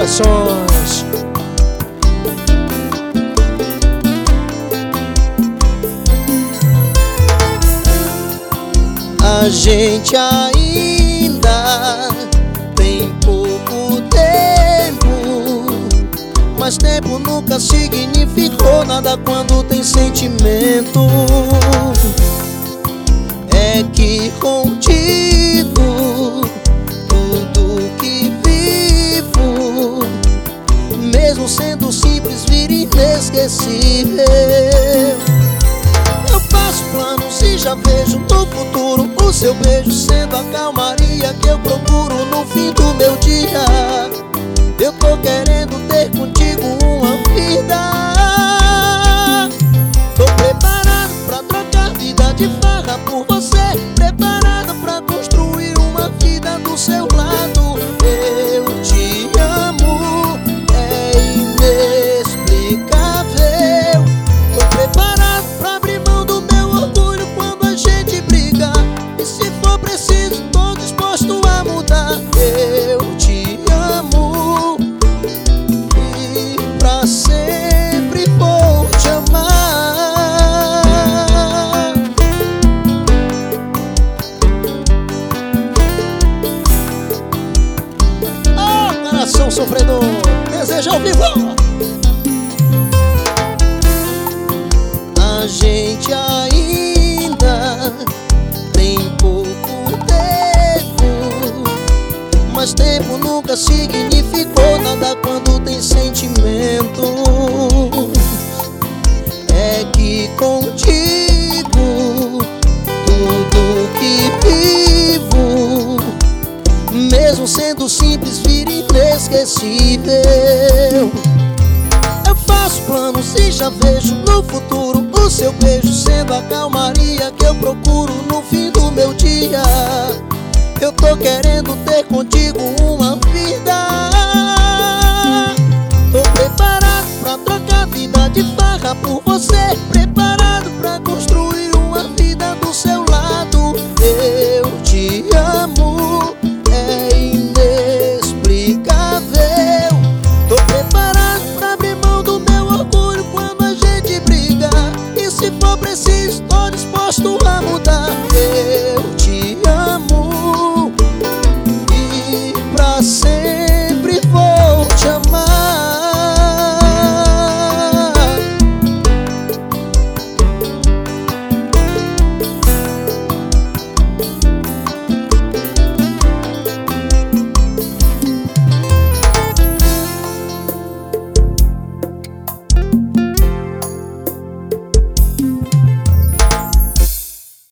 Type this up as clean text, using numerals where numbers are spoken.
Produções. A gente ainda tem pouco tempo, mas tempo nunca significou nada quando tem sentimento. É que contigo tudo que vivo, mesmo sendo simples, vira inesquecível. Eu faço planos e já vejo no futuro o seu beijo sendo a calmaria que eu procuro no fim do meu dia. Eu tô querendo ter contigo uma vida. Tô preparado pra trocar vida de farra por você, preparado pra construir uma vida do seu lado. Eu te amo, é inexplicável. Tô preparado pra abrir mão do meu orgulho quando a gente briga, e se for preciso tô disposto a mudar. Eu te amo e pra sempre vou te amar. Oh, coração sofredor, deseja ao vivo. A gente ainda tem pouco tempo, mas tempo nunca significou nada quando tem sentimento. É que contigo tudo que vivo, mesmo sendo simples, vira inesquecível. Eu faço planos e já vejo no futuro o seu beijo sendo a calmaria que eu procuro no fim do meu dia. Eu tô querendo ter contigo uma vida. Tô preparado pra trocar vida de farra por você, preparado pra construir